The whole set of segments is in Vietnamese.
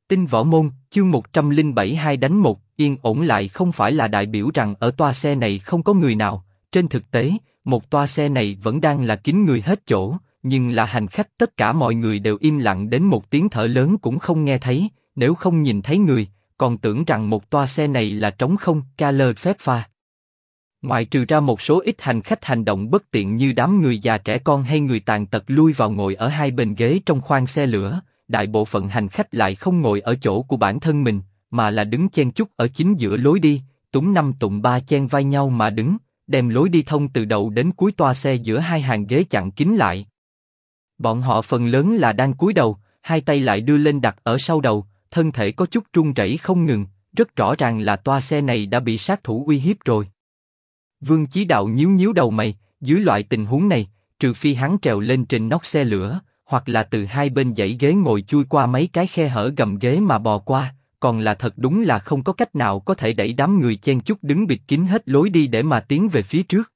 Tinh Võ Môn, chương 107 hai đánh một, yên ổn lại không phải là đại biểu rằng ở toa xe này không có người nào, trên thực tế, một toa xe này vẫn đang là kín người hết chỗ, nhưng là hành khách tất cả mọi người đều im lặng đến một tiếng thở lớn cũng không nghe thấy, nếu không nhìn thấy người, còn tưởng rằng một toa xe này là trống không, Carl phép pha. Ngoại trừ ra một số ít hành khách hành động bất tiện như đám người già trẻ con hay người tàn tật lui vào ngồi ở hai bên ghế trong khoang xe lửa, đại bộ phận hành khách lại không ngồi ở chỗ của bản thân mình, mà là đứng chen chúc ở chính giữa lối đi, túm năm tụm ba chen vai nhau mà đứng, đem lối đi thông từ đầu đến cuối toa xe giữa hai hàng ghế chặn kín lại. Bọn họ phần lớn là đang cúi đầu, hai tay lại đưa lên đặt ở sau đầu, thân thể có chút run rẩy không ngừng, rất rõ ràng là toa xe này đã bị sát thủ uy hiếp rồi. Vương Chí Đạo nhíu nhíu đầu mày, dưới loại tình huống này, trừ phi hắn trèo lên trên nóc xe lửa, hoặc là từ hai bên dãy ghế ngồi chui qua mấy cái khe hở gầm ghế mà bò qua, còn là thật đúng là không có cách nào có thể đẩy đám người chen chúc đứng bịt kín hết lối đi để mà tiến về phía trước.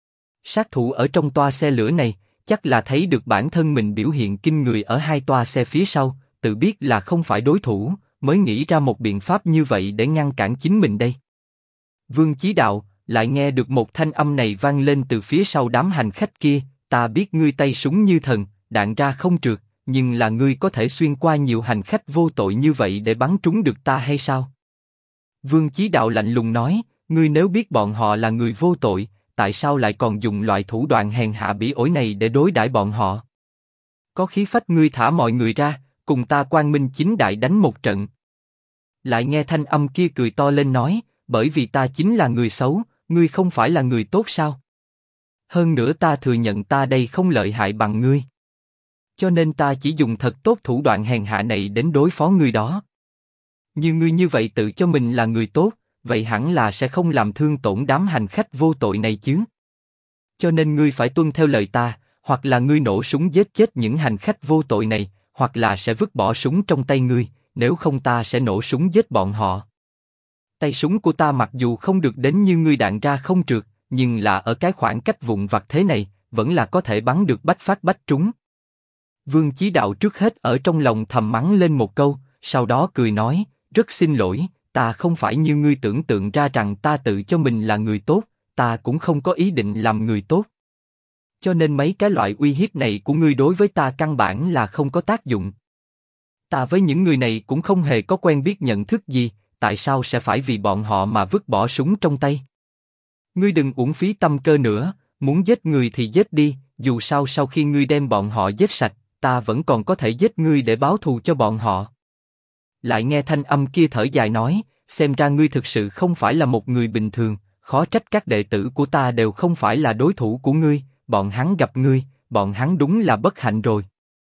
Sát thủ ở trong toa xe lửa này, chắc là thấy được bản thân mình biểu hiện kinh người ở hai toa xe phía sau, tự biết là không phải đối thủ, mới nghĩ ra một biện pháp như vậy để ngăn cản chính mình đây. Vương Chí Đạo lại nghe được một thanh âm này vang lên từ phía sau đám hành khách kia, ta biết ngươi tay súng như thần, đạn ra không trượt, nhưng là ngươi có thể xuyên qua nhiều hành khách vô tội như vậy để bắn trúng được ta hay sao? Vương Chí Đạo lạnh lùng nói, ngươi nếu biết bọn họ là người vô tội, tại sao lại còn dùng loại thủ đoạn hèn hạ bỉ ổi này để đối đãi bọn họ? Có khí phách ngươi thả mọi người ra, cùng ta quang minh chính đại đánh một trận. Lại nghe thanh âm kia cười to lên nói, bởi vì ta chính là người xấu, ngươi không phải là người tốt sao? Hơn nữa ta thừa nhận ta đây không lợi hại bằng ngươi. Cho nên ta chỉ dùng thật tốt thủ đoạn hèn hạ này đến đối phó ngươi đó. Như ngươi như vậy tự cho mình là người tốt, vậy hẳn là sẽ không làm thương tổn đám hành khách vô tội này chứ. Cho nên ngươi phải tuân theo lời ta, hoặc là ngươi nổ súng giết chết những hành khách vô tội này, hoặc là sẽ vứt bỏ súng trong tay ngươi, nếu không ta sẽ nổ súng giết bọn họ. Tay súng của ta mặc dù không được đến như ngươi đạn ra không trượt, nhưng là ở cái khoảng cách vụn vặt thế này, vẫn là có thể bắn được bách phát bách trúng. Vương Chí Đạo trước hết ở trong lòng thầm mắng lên một câu, sau đó cười nói, rất xin lỗi, ta không phải như ngươi tưởng tượng ra rằng ta tự cho mình là người tốt, ta cũng không có ý định làm người tốt. Cho nên mấy cái loại uy hiếp này của ngươi đối với ta căn bản là không có tác dụng. Ta với những người này cũng không hề có quen biết nhận thức gì, tại sao sẽ phải vì bọn họ mà vứt bỏ súng trong tay? Ngươi đừng uổng phí tâm cơ nữa, muốn giết người thì giết đi, dù sao sau khi ngươi đem bọn họ giết sạch, ta vẫn còn có thể giết ngươi để báo thù cho bọn họ. Lại nghe thanh âm kia thở dài nói, xem ra ngươi thực sự không phải là một người bình thường, khó trách các đệ tử của ta đều không phải là đối thủ của ngươi, bọn hắn gặp ngươi, bọn hắn đúng là bất hạnh rồi.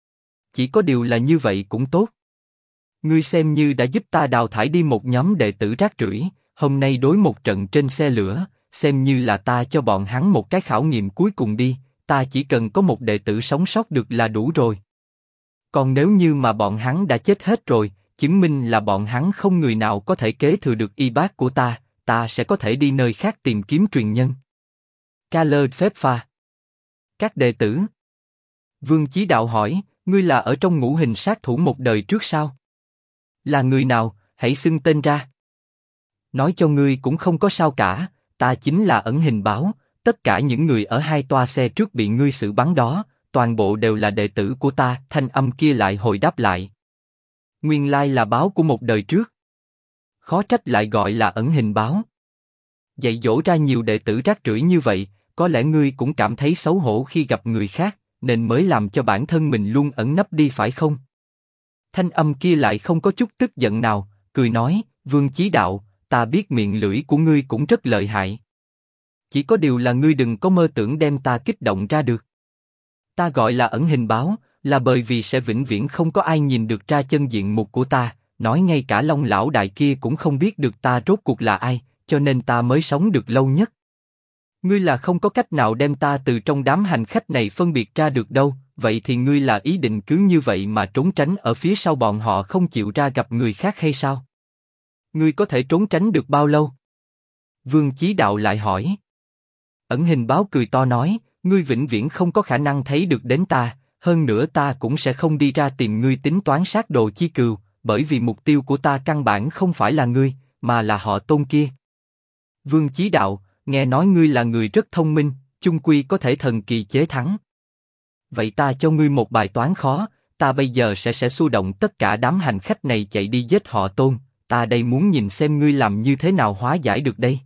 Chỉ có điều là như vậy cũng tốt. Ngươi xem như đã giúp ta đào thải đi một nhóm đệ tử rác rưởi, hôm nay đối một trận trên xe lửa, xem như là ta cho bọn hắn một cái khảo nghiệm cuối cùng đi, ta chỉ cần có một đệ tử sống sót được là đủ rồi. Còn nếu như mà bọn hắn đã chết hết rồi, chứng minh là bọn hắn không người nào có thể kế thừa được y bát của ta, ta sẽ có thể đi nơi khác tìm kiếm truyền nhân. Carl phép pha. Các đệ tử. Vương Chí Đạo hỏi, ngươi là ở trong ngũ hình sát thủ một đời trước sao? Là người nào, hãy xưng tên ra. Nói cho ngươi cũng không có sao cả, ta chính là Ẩn Hình Báo, tất cả những người ở hai toa xe trước bị ngươi xử bắn đó, toàn bộ đều là đệ tử của ta. Thanh âm kia lại hồi đáp lại. Nguyên lai là báo của một đời trước. Khó trách lại gọi là Ẩn Hình Báo. Dạy dỗ ra nhiều đệ tử rác rưởi như vậy, có lẽ ngươi cũng cảm thấy xấu hổ khi gặp người khác, nên mới làm cho bản thân mình luôn ẩn nấp đi phải không? Thanh âm kia lại không có chút tức giận nào, cười nói, Vương Chí Đạo, ta biết miệng lưỡi của ngươi cũng rất lợi hại. Chỉ có điều là ngươi đừng có mơ tưởng đem ta kích động ra được. Ta gọi là Ẩn Hình Báo, là bởi vì sẽ vĩnh viễn không có ai nhìn được ra chân diện mục của ta, nói ngay cả Long lão đại kia cũng không biết được ta rốt cuộc là ai, cho nên ta mới sống được lâu nhất. Ngươi là không có cách nào đem ta từ trong đám hành khách này phân biệt ra được đâu, vậy thì ngươi là ý định cứ như vậy mà trốn tránh ở phía sau bọn họ không chịu ra gặp người khác hay sao? Ngươi có thể trốn tránh được bao lâu? Vương Chí Đạo lại hỏi. Ẩn Hình Báo cười to nói, ngươi vĩnh viễn không có khả năng thấy được đến ta, hơn nữa ta cũng sẽ không đi ra tìm ngươi tính toán sát đồ chi cừu, bởi vì mục tiêu của ta căn bản không phải là ngươi, mà là họ Tôn kia. Vương Chí Đạo, nghe nói ngươi là người rất thông minh, chung quy có thể thần kỳ chế thắng. Vậy ta cho ngươi một bài toán khó, ta bây giờ sẽ xua động tất cả đám hành khách này chạy đi giết họ Tôn, ta đây muốn nhìn xem ngươi làm như thế nào hóa giải được đây.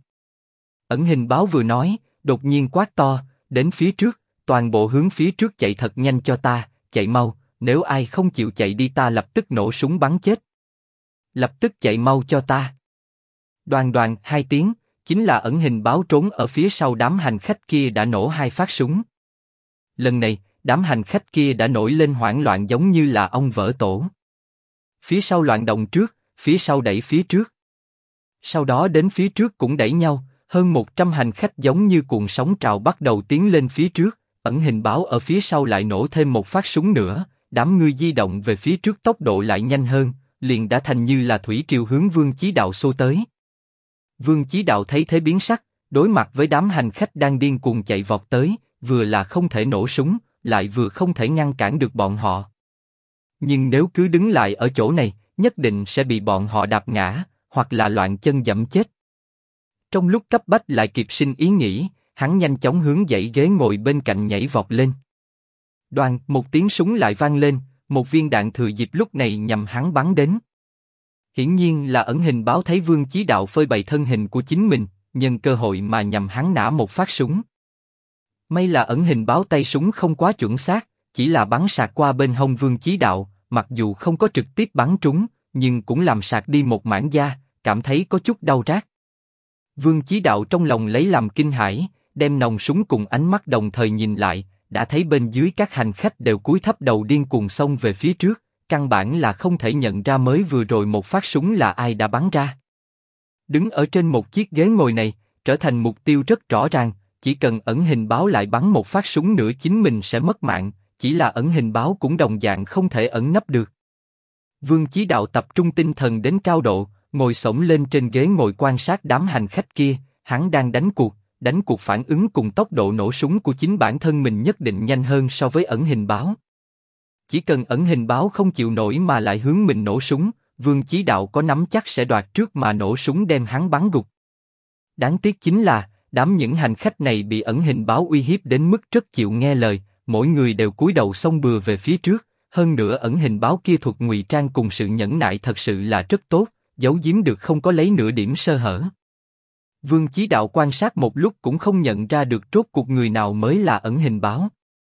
Ẩn hình báo vừa nói, đột nhiên quát to, đến phía trước, toàn bộ hướng phía trước chạy thật nhanh cho ta, chạy mau, nếu ai không chịu chạy đi ta lập tức nổ súng bắn chết. Lập tức chạy mau cho ta. Đoàn đoàn, 2 tiếng, chính là ẩn hình báo trốn ở phía sau đám hành khách kia đã nổ 2 phát súng. Lần này, đám hành khách kia đã nổi lên hoảng loạn giống như là ong vỡ tổ. Phía sau loạn động trước, phía sau đẩy phía trước. Sau đó đến phía trước cũng đẩy nhau, hơn 100 hành khách giống như cuồng sóng trào bắt đầu tiến lên phía trước, ẩn hình báo ở phía sau lại nổ thêm 1 phát súng nữa, đám người di động về phía trước tốc độ lại nhanh hơn, liền đã thành như là thủy triều hướng Vương Chí Đạo xô tới. Vương Chí Đạo thấy thế biến sắc, đối mặt với đám hành khách đang điên cuồng chạy vọt tới, vừa là không thể nổ súng, lại vừa không thể ngăn cản được bọn họ. Nhưng nếu cứ đứng lại ở chỗ này, nhất định sẽ bị bọn họ đạp ngã, hoặc là loạn chân giẫm chết. Trong lúc cấp bách lại kịp sinh ý nghĩ, hắn nhanh chóng hướng dãy ghế ngồi bên cạnh nhảy vọt lên. Đoàn, một tiếng súng lại vang lên, một viên đạn thừa dịp lúc này nhằm hắn bắn đến. Hiển nhiên là ẩn hình báo thấy Vương Chí Đạo phơi bày thân hình của chính mình, nhân cơ hội mà nhằm hắn nã một phát súng. May là ẩn hình báo tay súng không quá chuẩn xác, chỉ là bắn sạc qua bên hông Vương Chí Đạo, mặc dù không có trực tiếp bắn trúng, nhưng cũng làm sạc đi một mảng da, cảm thấy có chút đau rát. Vương Chí Đạo trong lòng lấy làm kinh hãi, đem nòng súng cùng ánh mắt đồng thời nhìn lại, đã thấy bên dưới các hành khách đều cúi thấp đầu điên cuồng xông về phía trước, căn bản là không thể nhận ra mới vừa rồi một phát súng là ai đã bắn ra. Đứng ở trên một chiếc ghế ngồi này, trở thành mục tiêu rất rõ ràng, chỉ cần ẩn hình báo lại bắn một phát súng nữa chính mình sẽ mất mạng, chỉ là ẩn hình báo cũng đồng dạng không thể ẩn nấp được. Vương Chí Đạo tập trung tinh thần đến cao độ, ngồi xổm lên trên ghế ngồi quan sát đám hành khách kia, hắn đang đánh cuộc phản ứng cùng tốc độ nổ súng của chính bản thân mình nhất định nhanh hơn so với ẩn hình báo. Chỉ cần ẩn hình báo không chịu nổi mà lại hướng mình nổ súng, Vương Chí Đạo có nắm chắc sẽ đoạt trước mà nổ súng đem hắn bắn gục. Đáng tiếc chính là, đám những hành khách này bị ẩn hình báo uy hiếp đến mức rất chịu nghe lời, mỗi người đều cúi đầu xông bừa về phía trước, hơn nữa ẩn hình báo kia thuật ngụy trang cùng sự nhẫn nại thật sự là rất tốt, giấu giếm được không có lấy nửa điểm sơ hở. Vương Chí Đạo quan sát một lúc cũng không nhận ra được rốt cuộc người nào mới là ẩn hình báo.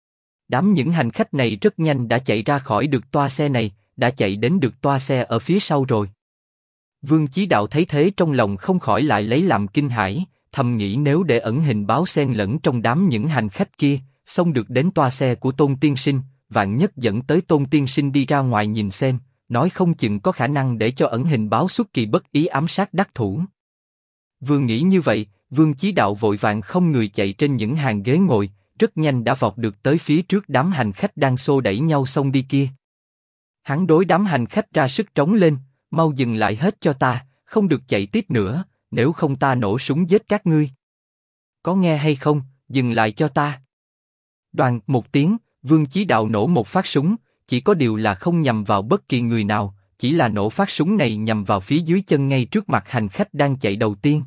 Đám những hành khách này rất nhanh đã chạy ra khỏi được toa xe này, đã chạy đến được toa xe ở phía sau rồi. Vương Chí Đạo thấy thế trong lòng không khỏi lại lấy làm kinh hãi, thầm nghĩ nếu để ẩn hình báo xen lẫn trong đám những hành khách kia, xông được đến toa xe của Tôn Tiên Sinh, vạn nhất dẫn tới Tôn Tiên Sinh đi ra ngoài nhìn xem, nói không chừng có khả năng để cho ẩn hình báo xuất kỳ bất ý ám sát đắc thủ. Vừa nghĩ như vậy, Vương Chí Đạo vội vàng không người chạy trên những hàng ghế ngồi, rất nhanh đã vọt được tới phía trước đám hành khách đang xô đẩy nhau xông đi kia. Hắn đối đám hành khách ra sức trống lên, mau dừng lại hết cho ta, không được chạy tiếp nữa, nếu không ta nổ súng giết các ngươi. Có nghe hay không, dừng lại cho ta. Đoàn, một tiếng, Vương Chí Đạo nổ một phát súng, chỉ có điều là không nhằm vào bất kỳ người nào, chỉ là nổ phát súng này nhằm vào phía dưới chân ngay trước mặt hành khách đang chạy đầu tiên.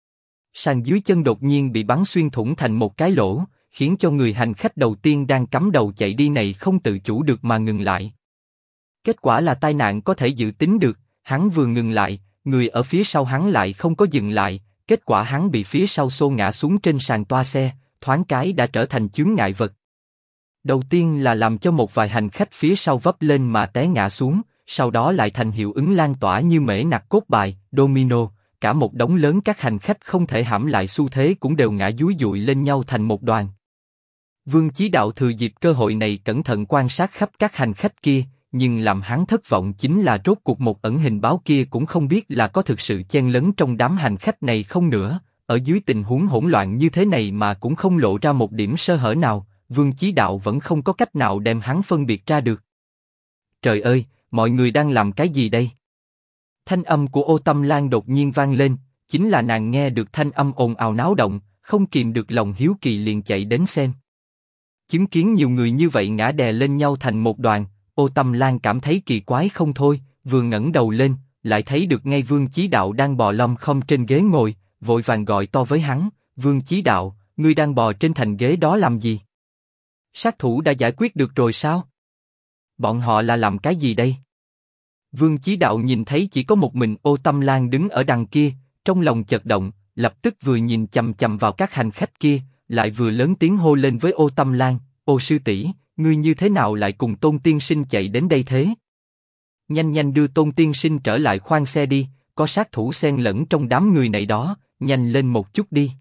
Sàn dưới chân đột nhiên bị bắn xuyên thủng thành một cái lỗ, khiến cho người hành khách đầu tiên đang cắm đầu chạy đi này không tự chủ được mà ngừng lại. Kết quả là tai nạn có thể dự tính được, hắn vừa ngừng lại, người ở phía sau hắn lại không có dừng lại, kết quả hắn bị phía sau xô ngã xuống trên sàn toa xe, thoáng cái đã trở thành chướng ngại vật. Đầu tiên là làm cho một vài hành khách phía sau vấp lên mà té ngã xuống, sau đó lại thành hiệu ứng lan tỏa như mễ nặc cốt bài, domino, cả một đống lớn các hành khách không thể hãm lại xu thế cũng đều ngã dúi dụi lên nhau thành một đoàn. Vương Chí Đạo thừa dịp cơ hội này cẩn thận quan sát khắp các hành khách kia, nhưng làm hắn thất vọng chính là rốt cuộc một ẩn hình báo kia cũng không biết là có thực sự chen lấn trong đám hành khách này không nữa, ở dưới tình huống hỗn loạn như thế này mà cũng không lộ ra một điểm sơ hở nào, Vương Chí Đạo vẫn không có cách nào đem hắn phân biệt ra được. Trời ơi, mọi người đang làm cái gì đây? Thanh âm của Ô Tâm Lan đột nhiên vang lên, chính là nàng nghe được thanh âm ồn ào náo động, không kìm được lòng hiếu kỳ liền chạy đến xem. Chứng kiến nhiều người như vậy ngã đè lên nhau thành một đoàn, Ô Tâm Lan cảm thấy kỳ quái không thôi, vừa ngẩng đầu lên, lại thấy được ngay Vương Chí Đạo đang bò lom khom trên ghế ngồi, vội vàng gọi to với hắn, Vương Chí Đạo, ngươi đang bò trên thành ghế đó làm gì? Sát thủ đã giải quyết được rồi sao? Bọn họ là làm cái gì đây? Vương Chí Đạo nhìn thấy chỉ có một mình Ô Tâm Lan đứng ở đằng kia, trong lòng chợt động, lập tức vừa nhìn chằm chằm vào các hành khách kia, lại vừa lớn tiếng hô lên với Ô Tâm Lan, Ô sư tỷ, ngươi như thế nào lại cùng Tôn tiên sinh chạy đến đây thế? Nhanh nhanh đưa Tôn tiên sinh trở lại khoang xe đi, có sát thủ xen lẫn trong đám người này đó, nhanh lên một chút đi.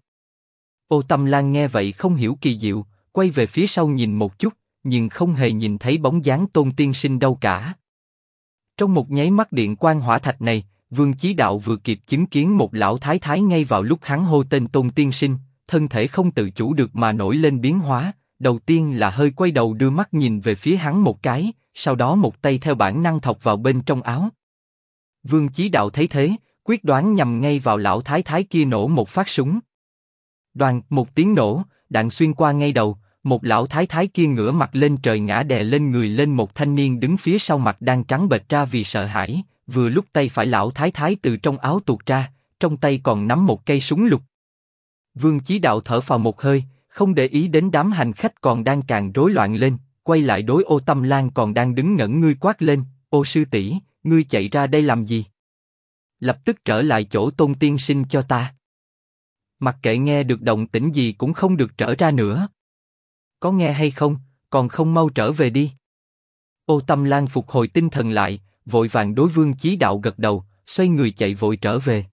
Ô Tâm Lan nghe vậy không hiểu kỳ diệu, quay về phía sau nhìn một chút, nhưng không hề nhìn thấy bóng dáng Tôn tiên sinh đâu cả. Trong một nháy mắt điện quang hỏa thạch này, Vương Chí Đạo vừa kịp chứng kiến một lão thái thái ngay vào lúc hắn hô tên Tôn tiên sinh, thân thể không tự chủ được mà nổi lên biến hóa, đầu tiên là hơi quay đầu đưa mắt nhìn về phía hắn một cái, sau đó một tay theo bản năng thọc vào bên trong áo. Vương Chí Đạo thấy thế, quyết đoán nhằm ngay vào lão thái thái kia nổ một phát súng. Đoàng, một tiếng nổ, đạn xuyên qua ngay đầu, một lão thái thái kia ngửa mặt lên trời ngã đè lên người lên một thanh niên đứng phía sau mặt đang trắng bệch ra vì sợ hãi, vừa lúc tay phải lão thái thái từ trong áo tuột ra, trong tay còn nắm một cây súng lục. Vương Chí Đạo thở phào một hơi, không để ý đến đám hành khách còn đang càng rối loạn lên, quay lại đối Ô Tâm Lan còn đang đứng ngẩn ngươi quát lên, Ô sư tỷ, ngươi chạy ra đây làm gì? Lập tức trở lại chỗ Tôn tiên sinh cho ta. Mặc kệ nghe được động tĩnh gì cũng không được trở ra nữa. Có nghe hay không, còn không mau trở về đi. Ô Tâm Lan phục hồi tinh thần lại, vội vàng đối Vương Chí Đạo gật đầu, xoay người chạy vội trở về.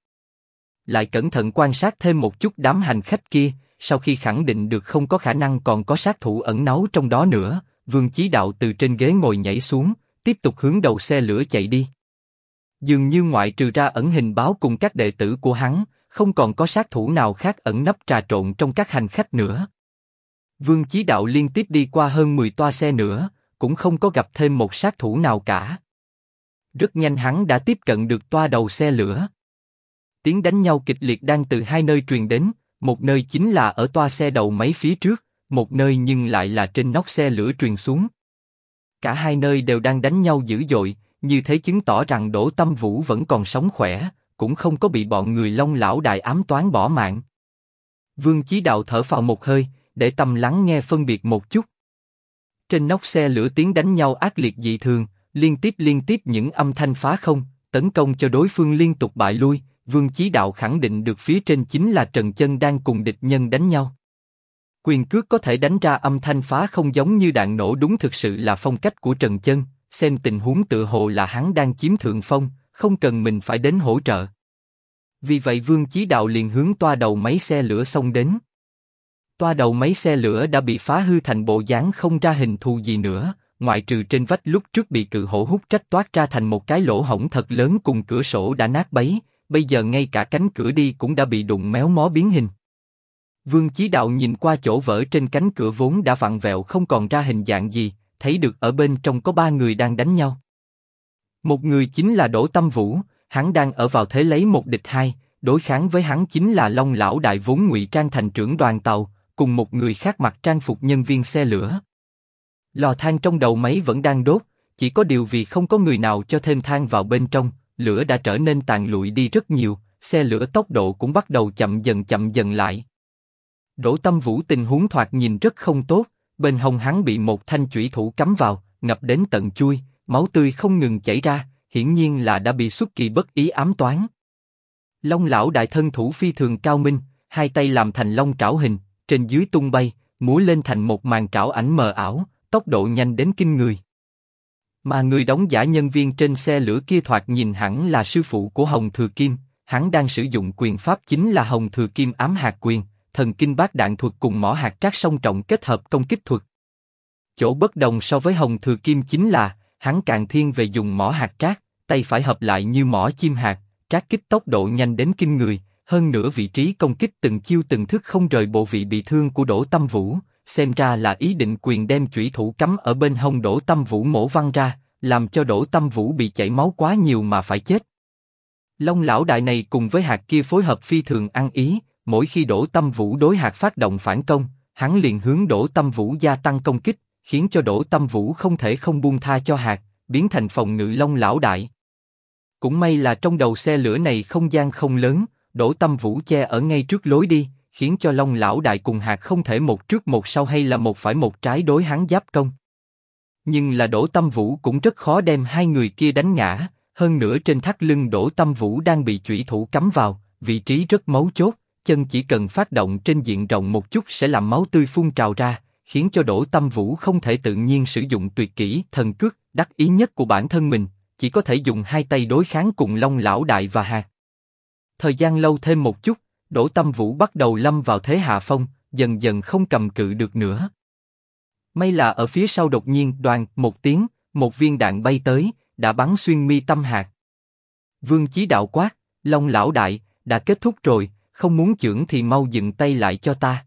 Lại cẩn thận quan sát thêm một chút đám hành khách kia, sau khi khẳng định được không có khả năng còn có sát thủ ẩn náu trong đó nữa, Vương Chí Đạo từ trên ghế ngồi nhảy xuống, tiếp tục hướng đầu xe lửa chạy đi. Dường như ngoại trừ ra ẩn hình báo cùng các đệ tử của hắn, không còn có sát thủ nào khác ẩn nấp trà trộn trong các hành khách nữa. Vương Chí Đạo liên tiếp đi qua hơn 10 toa xe nữa, cũng không có gặp thêm một sát thủ nào cả. Rất nhanh hắn đã tiếp cận được toa đầu xe lửa. Tiếng đánh nhau kịch liệt đang từ hai nơi truyền đến, một nơi chính là ở toa xe đầu máy phía trước, một nơi nhưng lại là trên nóc xe lửa truyền xuống. Cả hai nơi đều đang đánh nhau dữ dội, như thế chứng tỏ rằng Đỗ Tâm Vũ vẫn còn sống khỏe, cũng không có bị bọn người Long lão đại ám toán bỏ mạng. Vương Chí Đạo thở phào một hơi, để tâm lắng nghe phân biệt một chút. Trên nóc xe lửa tiếng đánh nhau ác liệt dị thường, liên tiếp những âm thanh phá không, tấn công cho đối phương liên tục bại lui. Vương Chí Đạo khẳng định được phía trên chính là Trần Chân đang cùng địch nhân đánh nhau. Quyền cước có thể đánh ra âm thanh phá không giống như đạn nổ, đúng thực sự là phong cách của Trần Chân. Xem tình huống tựa hồ là hắn đang chiếm thượng phong, không cần mình phải đến hỗ trợ. Vì vậy Vương Chí Đạo liền hướng toa đầu máy xe lửa xông đến. Toa đầu máy xe lửa đã bị phá hư thành bộ dáng không ra hình thù gì nữa, ngoại trừ trên vách lúc trước bị cự hổ hút trách toát ra thành một cái lỗ hổng thật lớn cùng cửa sổ đã nát bấy, bây giờ ngay cả cánh cửa đi cũng đã bị đụng méo mó biến hình. Vương Chí Đạo nhìn qua chỗ vỡ trên cánh cửa vốn đã vặn vẹo không còn ra hình dạng gì, thấy được ở bên trong có 3 người đang đánh nhau. Một người chính là Đỗ Tâm Vũ, hắn đang ở vào thế lấy một địch hai, đối kháng với hắn chính là Long lão đại vốn ngụy trang thành trưởng đoàn tàu, cùng một người khác mặc trang phục nhân viên xe lửa. Lò than trong đầu máy vẫn đang đốt, chỉ có điều vì không có người nào cho thêm than vào bên trong, lửa đã trở nên tàn lụi đi rất nhiều, xe lửa tốc độ cũng bắt đầu chậm dần lại. Đỗ Tâm Vũ tình huống thoạt nhìn rất không tốt, bên hông hắn bị một thanh chủy thủ cắm vào, ngập đến tận chui, máu tươi không ngừng chảy ra, hiển nhiên là đã bị xuất kỳ bất ý ám toán. Long lão đại thân thủ phi thường cao minh, hai tay làm thành long trảo hình, trên dưới tung bay, múa lên thành một màn trảo ảnh mờ ảo, tốc độ nhanh đến kinh người. Mà người đóng giả nhân viên trên xe lửa kia thoạt nhìn hẳn là sư phụ của Hồng Thừa Kim, hắn đang sử dụng quyền pháp chính là Hồng Thừa Kim ám hạt quyền, thần kinh bát đạn thuật cùng mỏ hạt trác song trọng kết hợp công kích thuật. Chỗ bất đồng so với Hồng Thừa Kim chính là, hắn càng thiên về dùng mỏ hạt trác, tay phải hợp lại như mỏ chim hạt, trác kích tốc độ nhanh đến kinh người, hơn nữa vị trí công kích từng chiêu từng thức không rời bộ vị bị thương của Đỗ Tâm Vũ, xem ra là ý định quyền đem chủy thủ cắm ở bên hông Đỗ Tâm Vũ mổ văng ra, làm cho Đỗ Tâm Vũ bị chảy máu quá nhiều mà phải chết. Long lão đại này cùng với hạt kia phối hợp phi thường ăn ý, mỗi khi Đỗ Tâm Vũ đối hạt phát động phản công, hắn liền hướng Đỗ Tâm Vũ gia tăng công kích, khiến cho Đỗ Tâm Vũ không thể không buông tha cho hạt, biến thành phòng ngự Long lão đại. Cũng may là trong đầu xe lửa này không gian không lớn, Đỗ Tâm Vũ che ở ngay trước lối đi, khiến cho Long lão đại cùng Hạc không thể một trước một sau hay là một phải một trái đối hắn giáp công. Nhưng là Đỗ Tâm Vũ cũng rất khó đem hai người kia đánh ngã, hơn nữa trên thắt lưng Đỗ Tâm Vũ đang bị chủy thủ cắm vào, vị trí rất mấu chốt, chân chỉ cần phát động trên diện rộng một chút sẽ làm máu tươi phun trào ra, khiến cho Đỗ Tâm Vũ không thể tự nhiên sử dụng tuyệt kỹ thần cước đắc ý nhất của bản thân mình, chỉ có thể dùng hai tay đối kháng cùng Long lão đại và Hạc. Thời gian lâu thêm một chút, Đỗ Tâm Vũ bắt đầu lâm vào thế hạ phong, dần dần không cầm cự được nữa. May là ở phía sau đột nhiên đoàng một tiếng, một viên đạn bay tới, đã bắn xuyên mi tâm Hạc. Vương Chí Đạo quát, Long lão đại, đã kết thúc rồi, không muốn chưởng thì mau dừng tay lại cho ta.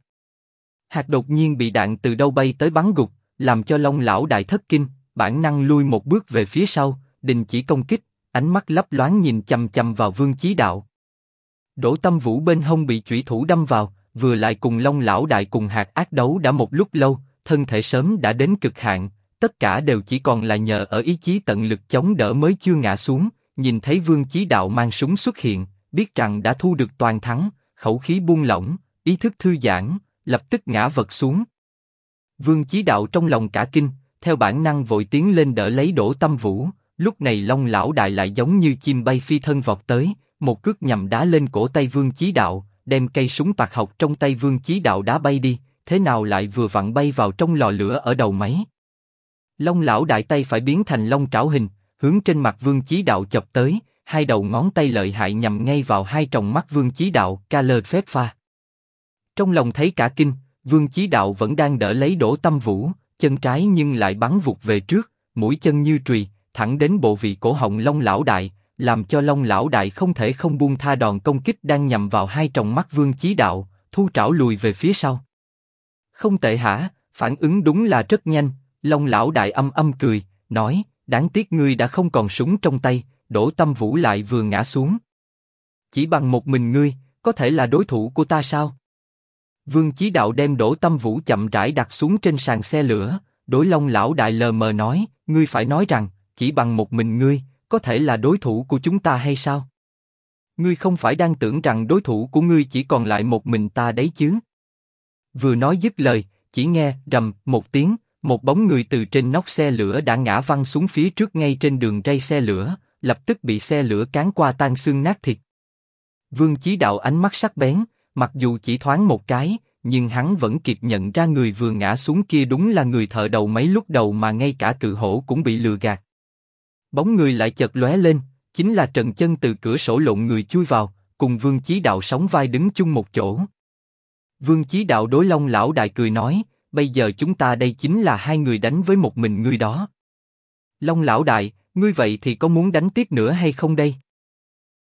Hạc đột nhiên bị đạn từ đâu bay tới bắn gục, làm cho Long lão đại thất kinh, bản năng lui một bước về phía sau, đình chỉ công kích, ánh mắt lấp loáng nhìn chằm chằm vào Vương Chí Đạo. Đỗ Tâm Vũ bên hông bị chủy thủ đâm vào, vừa lại cùng Long lão đại cùng Hạc ác đấu đã một lúc lâu, thân thể sớm đã đến cực hạn, tất cả đều chỉ còn là nhờ ở ý chí tận lực chống đỡ mới chưa ngã xuống. Nhìn thấy Vương Chí Đạo mang súng xuất hiện, biết rằng đã thu được toàn thắng, khẩu khí buông lỏng, ý thức thư giãn, lập tức ngã vật xuống. Vương Chí Đạo trong lòng cả kinh, theo bản năng vội tiến lên đỡ lấy Đỗ Tâm Vũ. Lúc này Long lão đại lại giống như chim bay phi thân vọt tới, một cước nhằm đá lên cổ tay Vương Chí Đạo, đem cây súng bạc học trong tay Vương Chí Đạo đá bay đi, thế nào lại vừa vặn bay vào trong lò lửa ở đầu máy. Long lão đại tay phải biến thành long trảo hình, hướng trên mặt Vương Chí Đạo chọc tới, hai đầu ngón tay lợi hại nhằm ngay vào hai tròng mắt Vương Chí Đạo, ca lơ phép pha. Trong lòng thấy cả kinh, Vương Chí Đạo vẫn đang đỡ lấy Đỗ Tâm Vũ, chân trái nhưng lại bắn vụt về trước, mũi chân như chùy, thẳng đến bộ vị cổ họng Long lão đại, làm cho Long lão đại không thể không buông tha đòn công kích đang nhằm vào hai tròng mắt Vương Chí Đạo, thu trảo lùi về phía sau. Không tệ hả, phản ứng đúng là rất nhanh. Long lão đại âm âm cười, nói, đáng tiếc ngươi đã không còn súng trong tay. Đỗ Tâm Vũ lại vừa ngã xuống. Chỉ bằng một mình ngươi, có thể là đối thủ của ta sao? Vương Chí Đạo đem Đỗ Tâm Vũ chậm rãi đặt xuống trên sàn xe lửa, đối Long lão đại lờ mờ nói, ngươi phải nói rằng, chỉ bằng một mình ngươi, có thể là đối thủ của chúng ta hay sao? Ngươi không phải đang tưởng rằng đối thủ của ngươi chỉ còn lại một mình ta đấy chứ? Vừa nói dứt lời, chỉ nghe rầm một tiếng, một bóng người từ trên nóc xe lửa đã ngã văng xuống phía trước ngay trên đường ray xe lửa, lập tức bị xe lửa cán qua tan xương nát thịt. Vương Chí Đạo ánh mắt sắc bén, mặc dù chỉ thoáng một cái, nhưng hắn vẫn kịp nhận ra người vừa ngã xuống kia đúng là người thợ đầu mấy lúc đầu mà ngay cả cự hổ cũng bị lừa gạt. Bóng người lại chợt lóe lên, chính là Trần Chân từ cửa sổ lộn người chui vào, cùng Vương Chí Đạo sóng vai đứng chung một chỗ. Vương Chí Đạo đối Long lão đại cười nói, bây giờ chúng ta đây chính là hai người đánh với một mình ngươi đó. Long lão đại, ngươi vậy thì có muốn đánh tiếp nữa hay không đây?